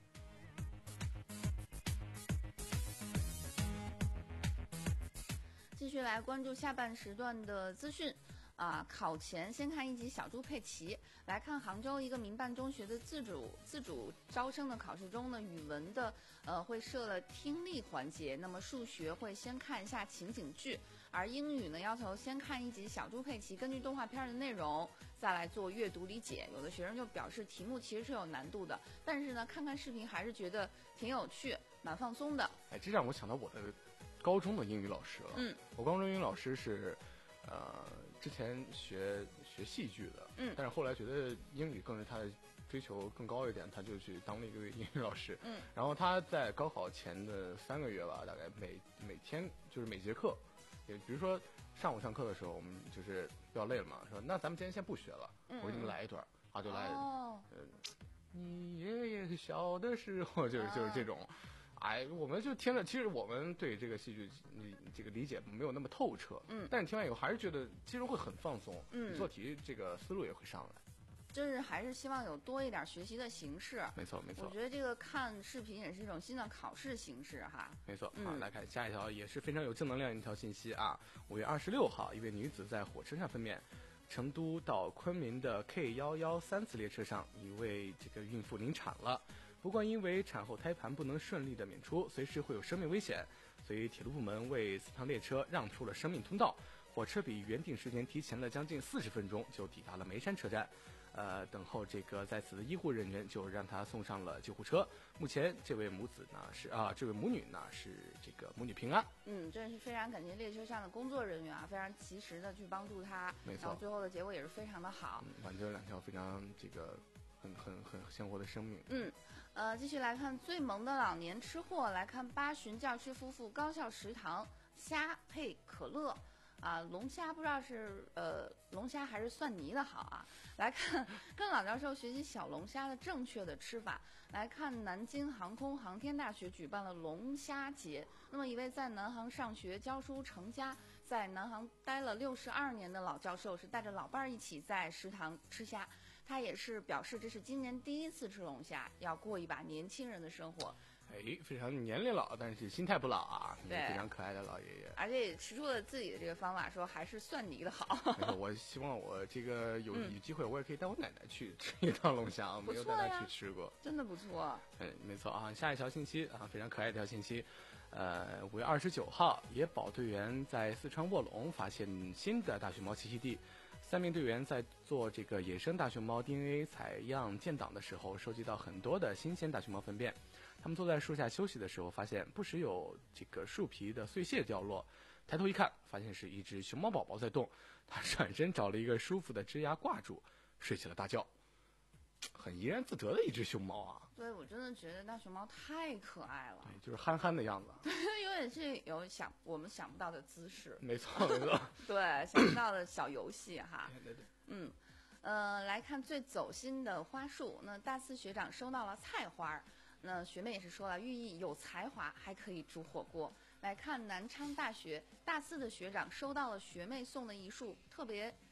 继续来关注下半时段的资讯。啊，考前先看一集小猪佩奇。来看杭州一个民办中学的自主自主招生的考试中呢，语文的呃会设了听力环节，那么数学会先看一下情景剧，而英语呢要求先看一集小猪佩奇，根据动画片的内容再来做阅读理解。有的学生就表示题目其实是有难度的，但是呢看看视频还是觉得挺有趣，蛮放松的。 哎，这让我想到我的高中的英语老师了。 嗯， 我高中英语老师是呃。之前学学戏剧的， 嗯， 但是后来觉得英语更是他的追求更高一点，他就去当了一个英语老师， 嗯， 然后他在高考前的三个月吧，大概每每天就是每节课，也比如说上午上课的时候，我们就是比较累了嘛，说那咱们今天先不学了， 嗯、 我给你们来一段，啊，就来， 哦， 呃，你爷爷小的时候，就是就是这种。哎，我们就听着，其实我们对这个戏剧这个理解没有那么透彻， 嗯， 但是听完以后还是觉得其实会很放松， 嗯， 做题这个思路也会上来， 就是还是希望有多一点学习的形式， 没错没错。 我觉得这个看视频也是一种新的考试形式哈， 没错。 嗯、 好，来看下一条也是非常有正能量的一条信息啊，五月二十六号，一位女子在火车上分娩。成都到昆明的 K 一一三次列车上，一位这个孕妇临产了。不过因为产后胎盘不能顺利的娩出，随时会有生命危险，所以铁路部门为此趟列车让出了生命通道。火车比原定时间提前了将近四十分钟就抵达了眉山车站，呃，等候这个在此的医护人员就让她送上了救护车。目前这位母子呢是啊，这位母女呢是这个母女平安。 嗯，真是非常感谢列车上的工作人员啊，非常及时的去帮助她， 没错， 然后最后的结果也是非常的好， 嗯、挽救了两条非常这个。很很很鲜活的生命。 嗯，呃，继续来看最萌的老年吃货，来看八旬教师夫妇高校食堂虾配可乐，啊，龙虾不知道是呃龙虾还是蒜泥的好啊。来看跟老教授学习小龙虾的正确的吃法。来看南京航空航天大学举办了龙虾节，那么一位在南航上学教书成家，在南航待了六十二年的老教授是带着老伴儿一起在食堂吃虾。他也是表示这是今年第一次吃龙虾，要过一把年轻人的生活。 哎，非常年龄老，但是心态不老啊， 对， 非常可爱的老爷爷。 而且也吃出了自己的这个方法，说还是蒜泥的好。 没错，我希望我这个有有机会，我也可以带我奶奶去吃一趟龙虾，我没有带她去吃过， 真的不错。 嗯，没错啊。下一条信息啊，非常可爱的一条信息。呃，五月二十九号，野保队员在四川卧龙发现新的大熊猫栖息地。三名队员在做这个野生大熊猫 D N A 采样建档的时候，收集到很多的新鲜大熊猫粪便。他们坐在树下休息的时候，发现不时有这个树皮的碎屑掉落。抬头一看，发现是一只熊猫宝宝在动。他转身找了一个舒服的枝桠挂住，睡起了大觉。很怡然自得的一只熊猫啊！ 对，我真的觉得大熊猫太可爱了， 对，就是憨憨的样子， 对，有点是有想我们想不到的姿势， 没错没错， 对，想不到的小游戏哈， 对对对， 嗯，呃，来看最走心的花束，那大四学长收到了菜花，那学妹也是说了，寓意有才华还可以煮火锅。来看南昌大学大四的学长收到了学妹送的一束特别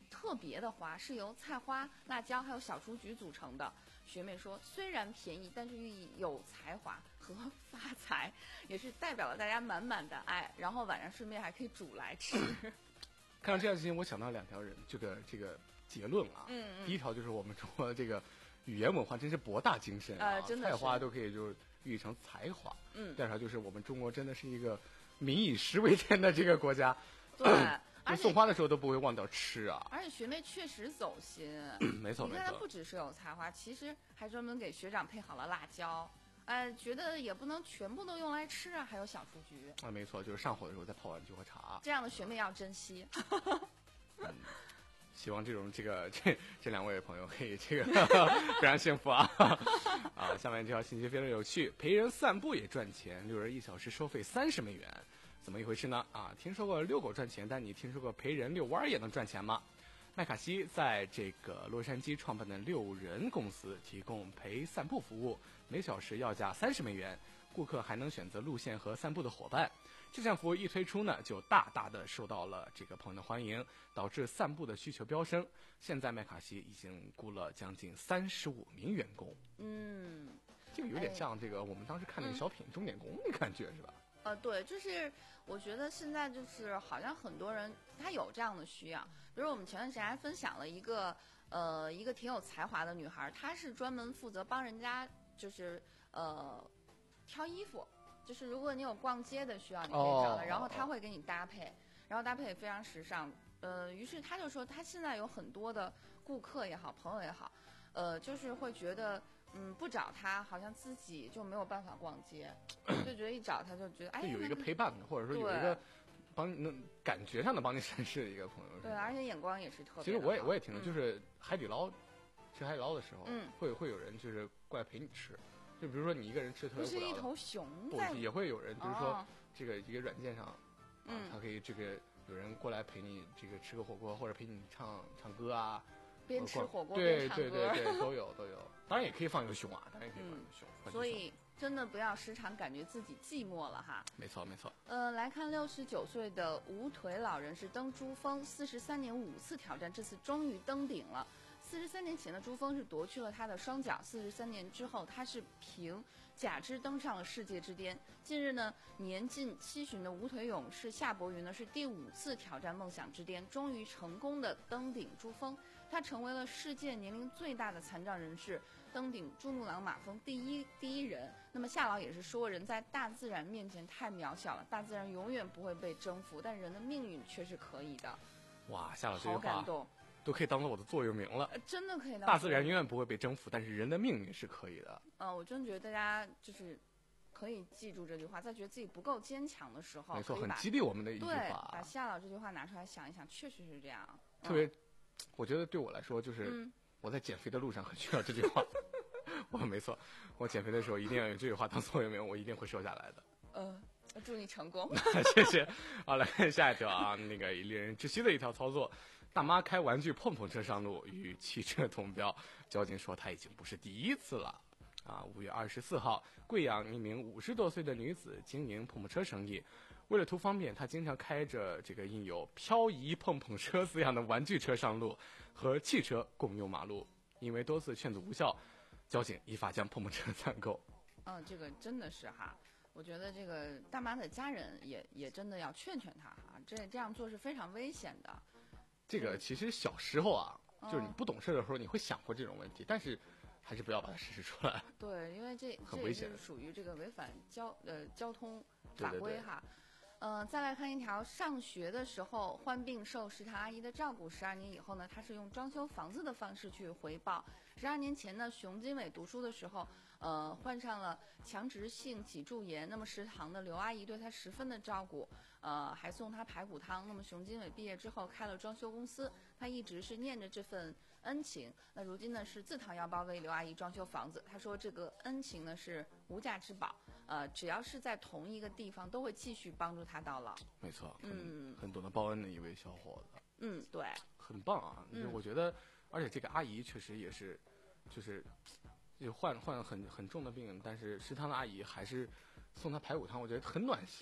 特别的花，是由菜花、辣椒还有小雏菊组成的。学妹说，虽然便宜，但是寓意有才华和发财，也是代表了大家满满的爱。然后晚上顺便还可以煮来吃。 看到这条事情，我想到两条人，这个这个结论啊。 嗯嗯。 第一条就是我们中国的这个语言文化真是博大精深啊， 呃、真的菜花都可以就是寓意成才华。 嗯。 第二条就是我们中国真的是一个民以食为天的这个国家。 对。而且送花的时候都不会忘掉吃啊！ 而且学妹确实走心， 没错没错。 你看她不只是有才华，其实还专门给学长配好了辣椒，呃，觉得也不能全部都用来吃啊，还有小雏菊。 啊，没错，就是上火的时候再泡完菊花茶。 这样的学妹要珍惜。 嗯，希望这种这个这这两位朋友可以这个非常幸福啊！啊，下面这条信息非常有趣，陪人散步也赚钱，六人一小时收费三十美元。怎么一回事呢？啊，听说过遛狗赚钱，但你听说过陪人遛弯也能赚钱吗？麦卡锡在这个洛杉矶创办的六人公司提供陪散步服务，每小时要价三十美元，顾客还能选择路线和散步的伙伴。这项服务一推出呢，就大大的受到了这个朋友的欢迎，导致散步的需求飙升。现在麦卡锡已经雇了将近三十五名员工。 嗯， 这个有点像这个我们当时看那个小品钟点工的感觉，是吧？ 呃，对，就是我觉得现在就是好像很多人他有这样的需要，比如我们前段时间还分享了一个呃一个挺有才华的女孩，她是专门负责帮人家就是呃挑衣服，就是如果你有逛街的需要，你可以找她， 哦、 然后她会给你搭配，然后搭配也非常时尚。呃，于是她就说，她现在有很多的顾客也好，朋友也好，呃，就是会觉得。嗯，不找他好像自己就没有办法逛街，就觉得一找他就觉得哎， 有一个陪伴的，或者说有一个帮你能感觉上的帮你审视的一个朋友。 对，而且眼光也是特别。 其实我也我也听了， 嗯、 就是海底捞吃海底捞的时候， 嗯， 会会有人就是过来陪你吃，就比如说你一个人吃特别无聊， 不是一头熊在，也会有人就是说、 哦、 这个一个软件上，啊、 嗯， 他可以这个有人过来陪你这个吃个火锅，或者陪你唱唱歌啊。 边吃火锅边唱歌， 对对对对，都有都有。当然也可以放一个熊啊，当然也可以放一个熊。 嗯、所以真的不要时常感觉自己寂寞了哈。 没错没错。 呃，来看六十九岁的无腿老人是登珠峰，四十三年五次挑战，这次终于登顶了。四十三年前的珠峰是夺去了他的双脚，四十三年之后，他是凭假肢登上了世界之巅。近日呢，年近七旬的无腿勇士夏伯云呢是第五次挑战梦想之巅，终于成功的登顶珠峰。他成为了世界年龄最大的残障人士，登顶珠穆朗玛峰第一第一人。那么夏老也是说，人在大自然面前太渺小了，大自然永远不会被征服，但人的命运却是可以的。 哇，夏老这句好感动， 都可以当做我的座右铭了。 呃、真的可以当。 大自然永远不会被征服，但是人的命运是可以的。 呃，我真觉得大家就是可以记住这句话，在觉得自己不够坚强的时候， 没错，很激励我们的一句话。 对，把夏老这句话拿出来想一想，确实是这样。 特别。嗯我觉得对我来说，就是我在减肥的路上很需要这句话。我没错，我减肥的时候一定要用这句话当座右铭，我一定会瘦下来的。 呃，祝你成功。 谢谢。好，来看下一条啊，那个令人窒息的一条操作：大妈开玩具碰碰车上路，与汽车同标。交警说她已经不是第一次了。啊，五月二十四号，贵阳一名五十多岁的女子经营碰碰车生意。为了图方便，他经常开着这个印有漂移碰碰车字样的玩具车上路，和汽车共用马路。因为多次劝阻无效，交警依法将碰碰车暂扣。 嗯，这个真的是哈，我觉得这个大妈的家人也也真的要劝劝她哈，这这样做是非常危险的。 这个其实小时候啊， 嗯、 就是你不懂事的时候，你会想过这种问题，但是还是不要把它实施出来。 对，因为这很危险， 这是属于这个违反交呃交通法规对对对哈。呃，再来看一条，上学的时候患病受食堂阿姨的照顾，十二年以后呢，他是用装修房子的方式去回报。十二年前呢，熊经纬读书的时候，呃，患上了强直性脊柱炎，那么食堂的刘阿姨对他十分的照顾，呃，还送他排骨汤。那么熊经纬毕业之后开了装修公司，他一直是念着这份恩情。那如今呢，是自掏腰包为刘阿姨装修房子。他说这个恩情呢是无价之宝。呃，只要是在同一个地方，都会继续帮助他到老。 没错， 嗯， 很懂得报恩的一位小伙子。 嗯，对， 很棒啊！ 嗯、 我觉得，而且这个阿姨确实也是，就是就患患很很重的病，但是食堂的阿姨还是送她排骨汤，我觉得很暖心啊。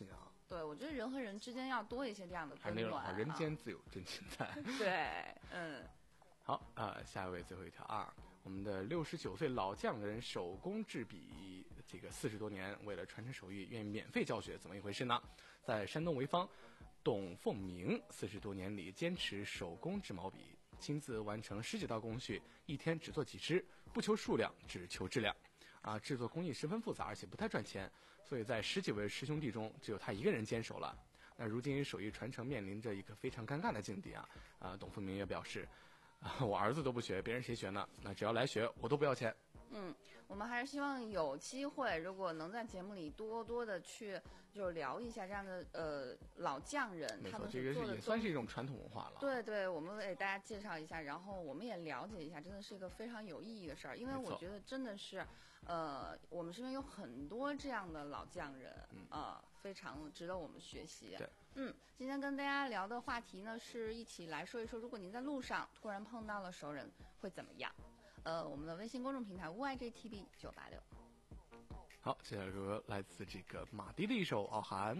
对，我觉得人和人之间要多一些这样的温暖、啊。 人间自有真情在。 对，嗯。 好啊、呃，下一位最后一条啊，我们的六十九岁老匠人手工制笔，这个四十多年，为了传承手艺，愿意免费教学，怎么一回事呢？在山东潍坊，董凤鸣四十多年里坚持手工制毛笔，亲自完成十几道工序，一天只做几支，不求数量，只求质量。啊，制作工艺十分复杂，而且不太赚钱，所以在十几位师兄弟中，只有他一个人坚守了。那如今手艺传承面临着一个非常尴尬的境地啊！啊，董凤鸣也表示。我儿子都不学，别人谁学呢？那只要来学，我都不要钱。 嗯，我们还是希望有机会，如果能在节目里多多的去就聊一下这样的呃老匠人，他们这个做的也算是一种传统文化了。 对对，我们给大家介绍一下，然后我们也了解一下，真的是一个非常有意义的事儿。因为我觉得真的是，呃，我们身边有很多这样的老匠人，啊、嗯呃，非常值得我们学习。 对。 嗯，今天跟大家聊的话题呢，是一起来说一说，如果您在路上突然碰到了熟人，会怎么样？呃，我们的微信公众平台 Y J T B 九八六。 好，接下来这首歌来自这个马迪的一首《傲寒》。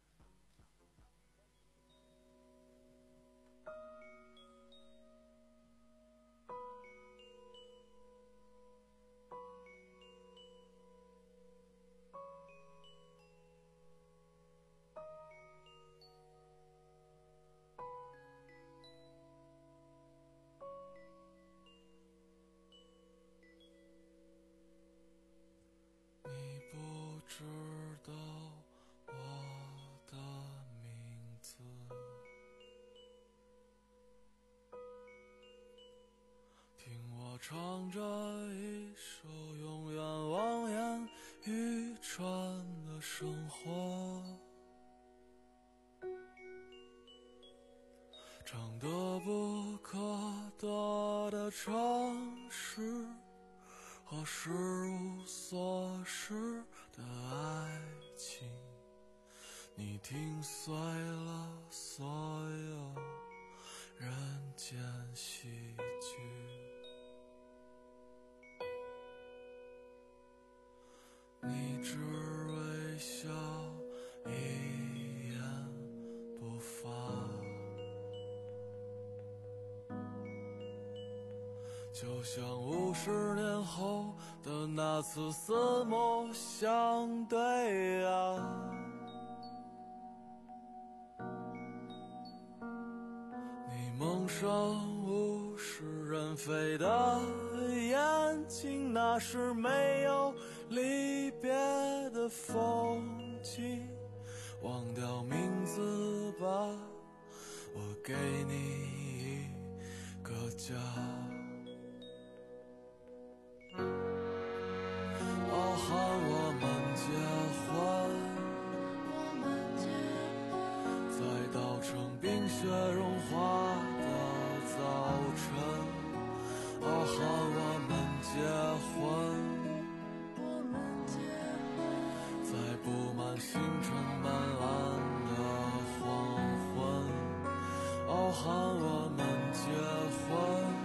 知道我的名字，听我唱着一首永远望眼欲穿的生活，唱得不可得的城市和事无所失的爱情，你听碎了所有人间喜剧。你只微笑一言不发，就像五十年后的那次四目相对啊，你蒙上物是人非的眼睛，那是没有离别的风景，忘掉名字吧，我给你一个家。傲寒我们结婚，在稻城冰雪融化的早晨，傲寒我们结婚，在布满星辰斑斓的黄昏，傲寒我们结婚，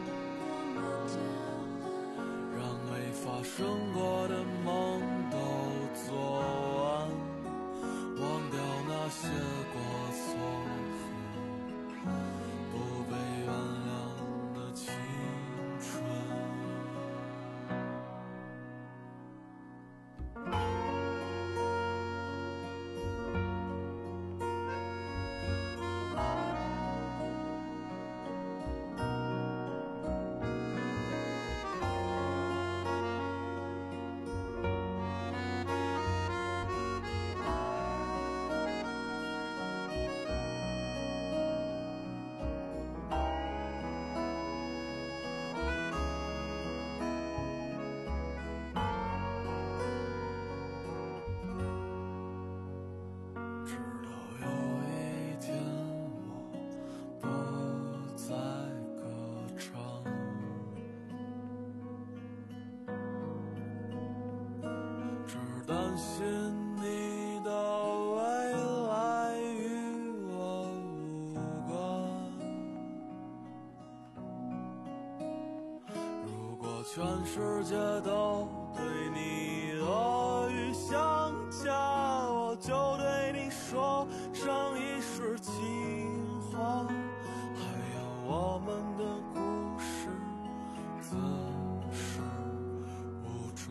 发生过的梦都做完，忘掉那些过错和不被原谅的青春。全世界都对你恶语相加，我就对你说说上一世情话，还有我们的故事自始无终。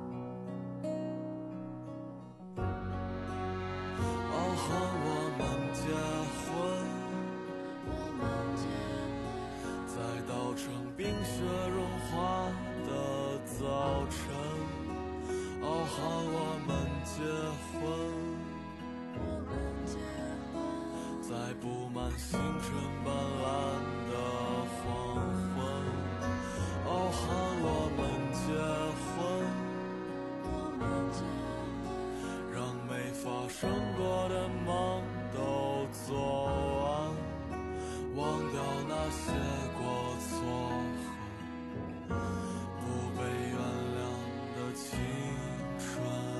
哦，和我们结婚，在稻城冰雪融化的早晨。哦，和我们结婚，在布满星辰斑斓的黄昏。哦，和我们结婚，让没发生过的梦都做完，忘掉那些过错和不被原谅的青春。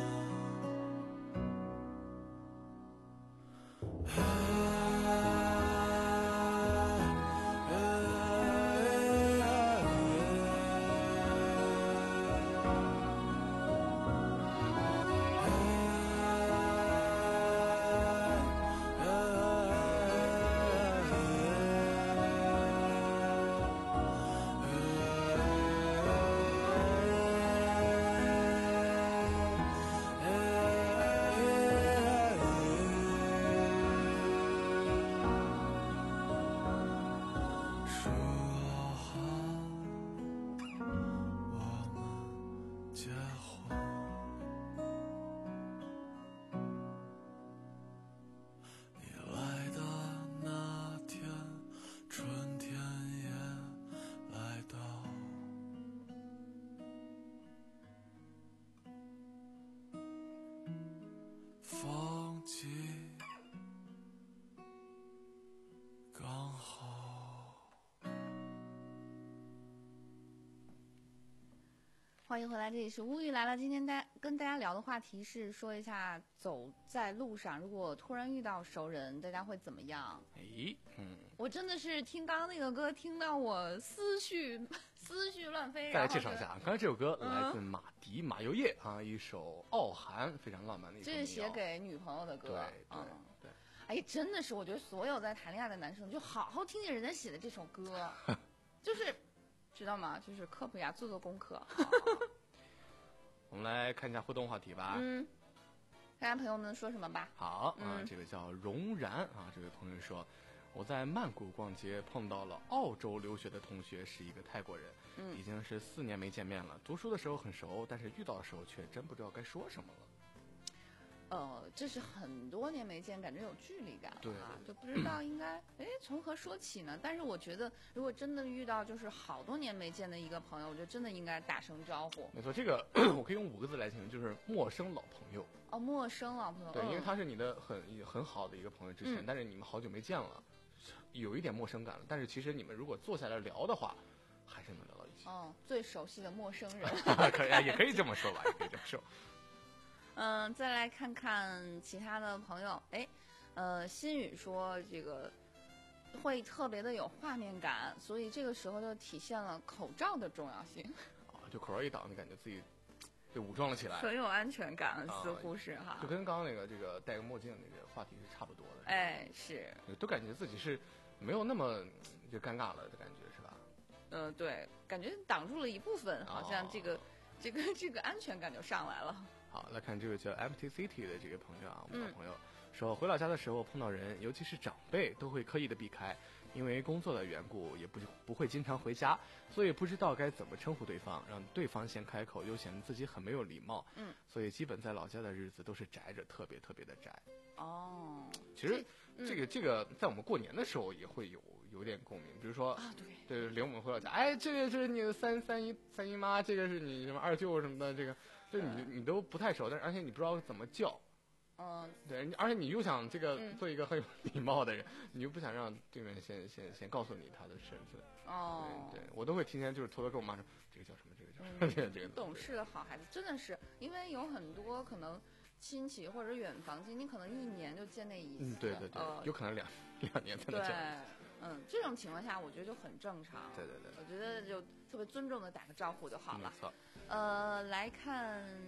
风景刚好。 欢迎回来，这里是乌鱼来了。今天大跟大家聊的话题是说一下，走在路上如果突然遇到熟人，大家会怎么样？ 哎，嗯， 我真的是听刚刚那个歌，听到我思绪思绪乱飞。 再来介绍一下，刚才这首歌嗯来自马迪马友业啊，一首《傲寒》，非常浪漫的一首民谣。 这是写给女朋友的歌。 对对、 嗯、 对。 哎，真的是，我觉得所有在谈恋爱的男生，就好好听听人家写的这首歌，就是知道吗？就是科普呀，做做功课。 我们来看一下互动话题吧。 嗯，大家朋友们说什么吧？ 好、 嗯、 啊，这个叫容然啊，这位朋友说，我在曼谷逛街碰到了澳洲留学的同学，是一个泰国人， 嗯， 已经是四年没见面了。读书的时候很熟，但是遇到的时候却真不知道该说什么了。 呃，这是很多年没见，感觉有距离感了， 对， 就不知道应该哎从何说起呢？但是我觉得，如果真的遇到就是好多年没见的一个朋友，我觉得真的应该打声招呼。 没错，这个我可以用五个字来形容，就是陌生老朋友。 哦，陌生老朋友。 对， 嗯、 因为他是你的很很好的一个朋友之前、 嗯， 但是你们好久没见了，有一点陌生感了。但是其实你们如果坐下来聊的话，还是能聊到一起。 哦，最熟悉的陌生人。 可以，也可以这么说吧，也可以这么说。 嗯，再来看看其他的朋友。哎，呃，心宇说这个会特别的有画面感，所以这个时候就体现了口罩的重要性。 啊，就口罩一挡，就感觉自己被武装了起来， 很有安全感， 啊、 似乎是哈。 就跟刚刚那个这个戴个墨镜那个话题是差不多的。 哎，是。 都感觉自己是没有那么就尴尬了的感觉，是吧？ 嗯、呃，对，感觉挡住了一部分，好像这个、哦、这个这个安全感就上来了。 好，来看这位叫 Empty City 的这个朋友啊，我们老朋友、 嗯、 说，回老家的时候碰到人，尤其是长辈，都会刻意的避开，因为工作的缘故，也不不会经常回家，所以不知道该怎么称呼对方，让对方先开口，又显得自己很没有礼貌。 嗯， 所以基本在老家的日子都是宅着，特别特别的宅。 哦， 其实这、嗯、 这个这个在我们过年的时候也会有有点共鸣，比如说啊，对， 对，领我们回老家，哎，这个是你的三三姨三姨妈，这个是你什么二舅什么的，这个。就你你都不太熟，但是而且你不知道怎么叫， 嗯， 对，而且你又想这个嗯做一个很有礼貌的人，你又不想让对面先先先告诉你他的身份， 哦， 对，对我都会提前就是偷偷跟我妈说这个叫什么，这个叫什么，嗯、这个这个。 懂事的好孩子真的是，因为有很多可能亲戚或者远房亲，你可能一年就见那一次， 嗯，对对对，呃、有可能两两年才能见一次。 嗯，这种情况下我觉得就很正常。 对对对， 我觉得就特别尊重的打个招呼就好了。 没错。 呃，来看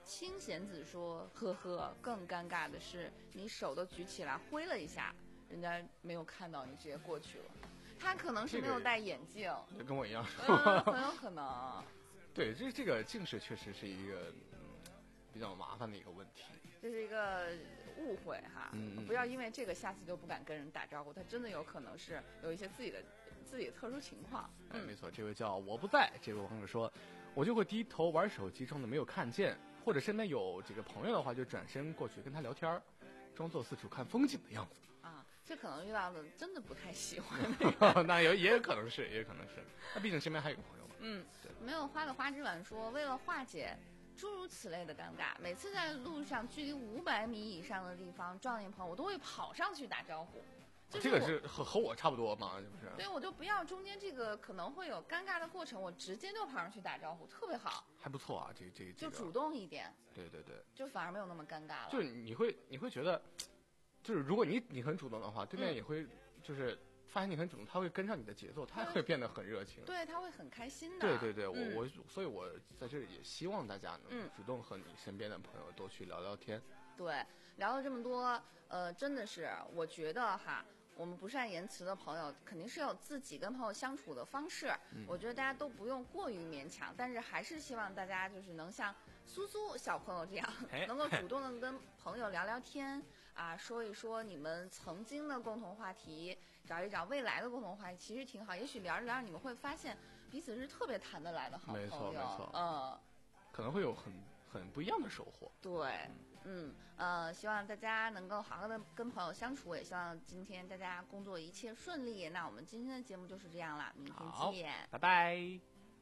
清贤子说：“呵呵，更尴尬的是，你手都举起来挥了一下，人家没有看到，你直接过去了。他可能是没有戴眼镜， 这个、跟我一样， 嗯、很有可能。 对，这这个近视确实是一个、嗯、比较麻烦的一个问题。 这是一个误会哈， 嗯、 不要因为这个下次就不敢跟人打招呼，他真的有可能是有一些自己的自己的特殊情况。 哎，没错，这位叫我不在，这位网友说，我就会低头玩手机，装的没有看见。”或者身边有这个朋友的话，就转身过去跟他聊天，装作四处看风景的样子。 啊，这可能遇到的真的不太喜欢。 那有也有可能是，也有可能是。那毕竟身边还有个朋友嘛。 嗯，对。没有花的花枝丸说，为了化解诸如此类的尴尬，每次在路上距离五百米以上的地方撞见朋友，我都会跑上去打招呼。就是、 这个是和和我差不多嘛，是不是？ 对，我就不要中间这个可能会有尴尬的过程，我直接就跑上去打招呼，特别好。 还不错啊，这这、这个、 就主动一点。 对对对， 就反而没有那么尴尬了。 就是你会你会觉得，就是如果你你很主动的话，对面也会、嗯、就是发现你很主动，他会跟上你的节奏，他会变得很热情。 对，他会很开心的。 对对对， 嗯、 我我所以，我在这里也希望大家能主动和你身边的朋友多去聊聊天。 嗯、对，聊了这么多，呃，真的是我觉得哈。我们不善言辞的朋友肯定是有自己跟朋友相处的方式、嗯、我觉得大家都不用过于勉强，但是还是希望大家就是能像苏苏小朋友这样能够主动的跟朋友聊聊天啊，说一说你们曾经的共同话题，找一找未来的共同话题，其实挺好，也许聊着聊着你们会发现彼此是特别谈得来的好朋友。 没错没错， 嗯， 可能会有很很不一样的收获。 对，嗯呃，希望大家能够好好的跟朋友相处，也希望今天大家工作一切顺利。那我们今天的节目就是这样了，明天见， 拜拜。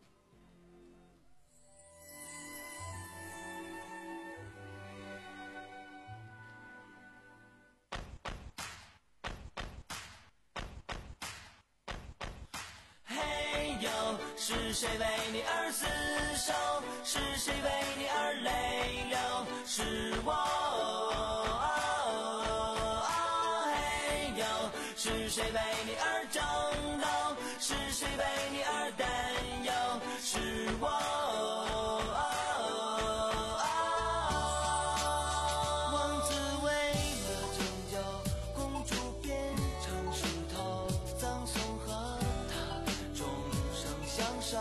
嘿呦，是谁为你而厮守？是谁为你而泪流？是我。是谁为你而争斗？是谁为你而担忧？是我。王子为了拯救公主，变成石头，葬送和她终生相守。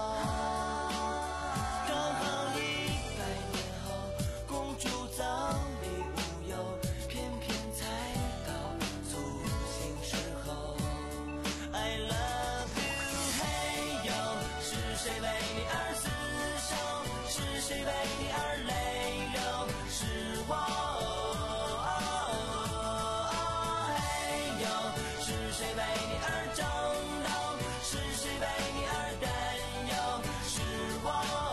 刚好一百年后，公主早已无忧，偏偏猜到苏醒时候。I love you， 嘿呦，是谁为你而厮守？是谁为你而泪流？是我。嘿呦，是谁为你而争斗？是谁为你而担忧？是我。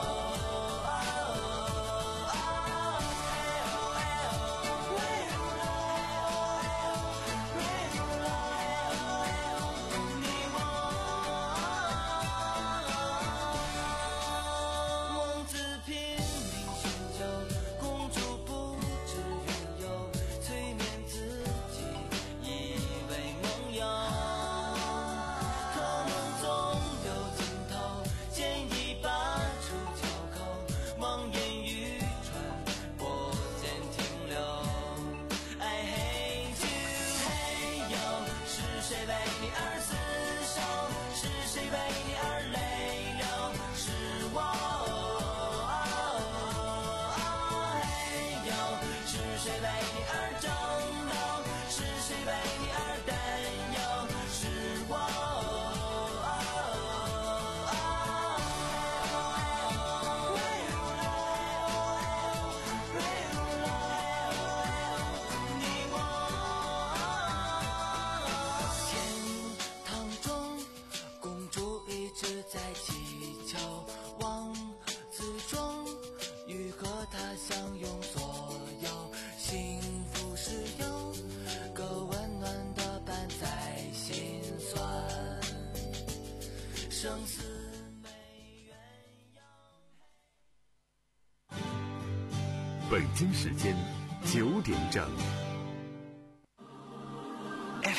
北京时间九点整。